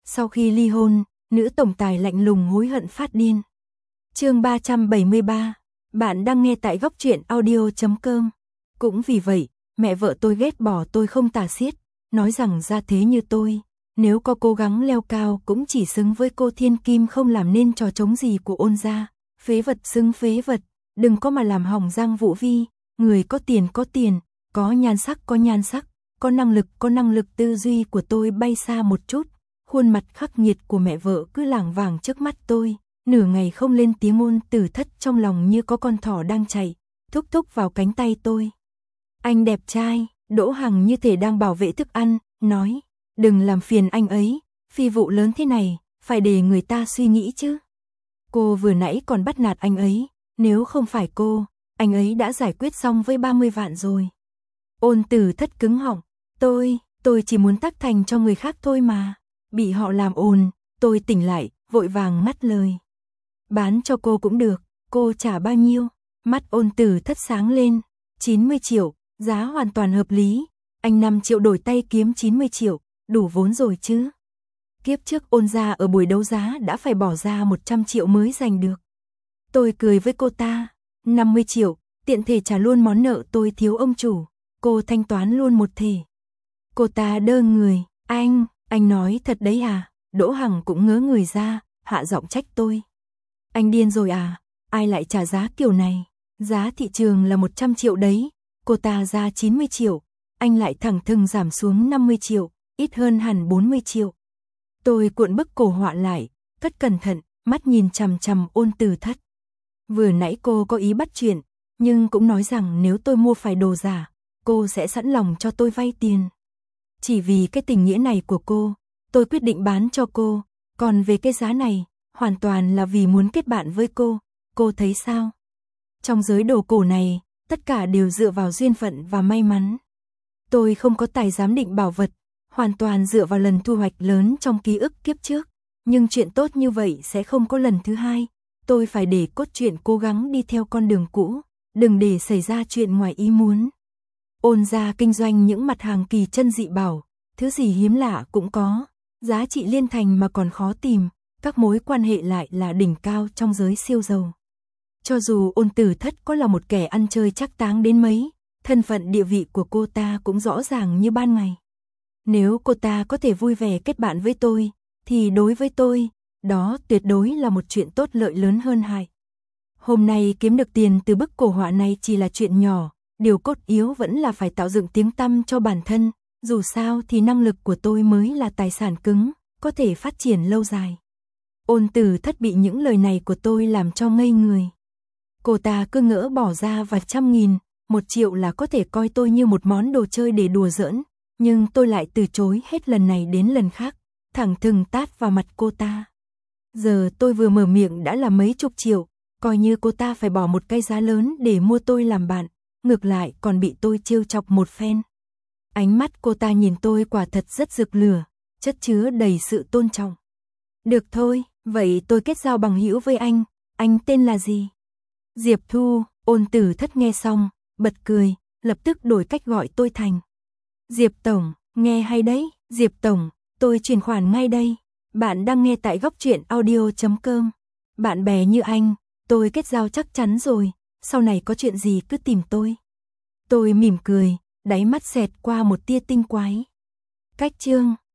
Sau khi ly hôn, nữ tổng tài lạnh lùng hối hận phát điên. Chương 373. Bạn đang nghe tại góc truyện audio.com. Cũng vì vậy, mẹ vợ tôi ghét bỏ tôi không tả xiết, nói rằng gia thế như tôi, nếu có cố gắng leo cao cũng chỉ xứng với cô thiên kim không làm nên trò trống gì của Ôn gia. Phế vật xứng phế vật, đừng có mà làm hỏng Giang Vũ Vi, người có tiền, có nhan sắc có năng lực tư duy của tôi bay xa một chút. Khuôn mặt khắc nghiệt của mẹ vợ cứ lảng vảng trước mắt tôi, nửa ngày không lên tiếng. Ôn Tử Thất trong lòng như có con thỏ đang chạy, thúc thúc vào cánh tay tôi. Anh đẹp trai, Đỗ Hằng như thể đang bảo vệ thức ăn, nói, đừng làm phiền anh ấy, phi vụ lớn thế này, phải để người ta suy nghĩ chứ. Cô vừa nãy còn bắt nạt anh ấy, nếu không phải cô, anh ấy đã giải quyết xong với 30 vạn rồi. Ôn Tử Thất cứng họng, tôi chỉ muốn tác thành cho người khác thôi mà. Bị họ làm ồn, tôi tỉnh lại, vội vàng ngắt lời. Bán cho cô cũng được, cô trả bao nhiêu? Mắt Ôn Tử Thất sáng lên, 90 triệu, giá hoàn toàn hợp lý. Anh 5 triệu đổi tay kiếm 90 triệu, đủ vốn rồi chứ. Kiếp trước Ôn gia ở buổi đấu giá đã phải bỏ ra 100 triệu mới giành được. Tôi cười với cô ta, 50 triệu, tiện thể trả luôn món nợ tôi thiếu ông chủ, cô thanh toán luôn một thể. Cô ta đơ người, anh nói thật đấy à? Đỗ Hằng cũng ngớ người ra, hạ giọng trách tôi. Anh điên rồi à? Ai lại trả giá kiểu này? Giá thị trường là 100 triệu đấy, cô ta ra 90 triệu, anh lại thẳng thừng giảm xuống 50 triệu, ít hơn hẳn 40 triệu. Tôi cuộn bức cổ họa lại, cất cẩn thận, mắt nhìn chằm chằm Ôn Tử Thất. Vừa nãy cô có ý bắt chuyện, nhưng cũng nói rằng nếu tôi mua phải đồ giả, cô sẽ sẵn lòng cho tôi vay tiền. Chỉ vì cái tình nghĩa này của cô, tôi quyết định bán cho cô, còn về cái giá này, hoàn toàn là vì muốn kết bạn với cô thấy sao? Trong giới đồ cổ này, tất cả đều dựa vào duyên phận và may mắn. Tôi không có tài giám định bảo vật, hoàn toàn dựa vào lần thu hoạch lớn trong ký ức kiếp trước, nhưng chuyện tốt như vậy sẽ không có lần thứ hai. Tôi phải để cốt truyện cố gắng đi theo con đường cũ, đừng để xảy ra chuyện ngoài ý muốn. Ôn gia kinh doanh những mặt hàng kỳ chân dị bảo, thứ gì hiếm lạ cũng có, giá trị liên thành mà còn khó tìm, các mối quan hệ lại là đỉnh cao trong giới siêu giàu. Cho dù Ôn Tử Thất có là một kẻ ăn chơi trác táng đến mấy, thân phận địa vị của cô ta cũng rõ ràng như ban ngày. Nếu cô ta có thể vui vẻ kết bạn với tôi, thì đối với tôi, đó tuyệt đối là một chuyện tốt lợi lớn hơn hại. Hôm nay kiếm được tiền từ bức cổ họa này chỉ là chuyện nhỏ, điều cốt yếu vẫn là phải tạo dựng tiếng tăm cho bản thân, dù sao thì năng lực của tôi mới là tài sản cứng, có thể phát triển lâu dài. Ôn Tử Thất bị những lời này của tôi làm cho ngây người. Cô ta cứ ngỡ bỏ ra vài trăm nghìn, 1 triệu là có thể coi tôi như một món đồ chơi để đùa giỡn, nhưng tôi lại từ chối hết lần này đến lần khác, thẳng thừng tát vào mặt cô ta. Giờ tôi vừa mở miệng đã là mấy chục triệu, coi như cô ta phải bỏ một cái giá lớn để mua tôi làm bạn, ngược lại còn bị tôi trêu chọc một phen. Ánh mắt cô ta nhìn tôi quả thật rất rực lửa, chất chứa đầy sự tôn trọng. Được thôi, vậy tôi kết giao bằng hữu với anh tên là gì? Diệp Thu. Ôn Tử Thất nghe xong, bật cười, lập tức đổi cách gọi tôi thành Diệp Tổng, nghe hay đấy, Diệp Tổng, tôi chuyển khoản ngay đây. Bạn đang nghe tại góc truyện audio.com. Bạn bè như anh, tôi kết giao chắc chắn rồi, sau này có chuyện gì cứ tìm tôi. Tôi mỉm cười, đáy mắt xẹt qua một tia tinh quái. Cách chương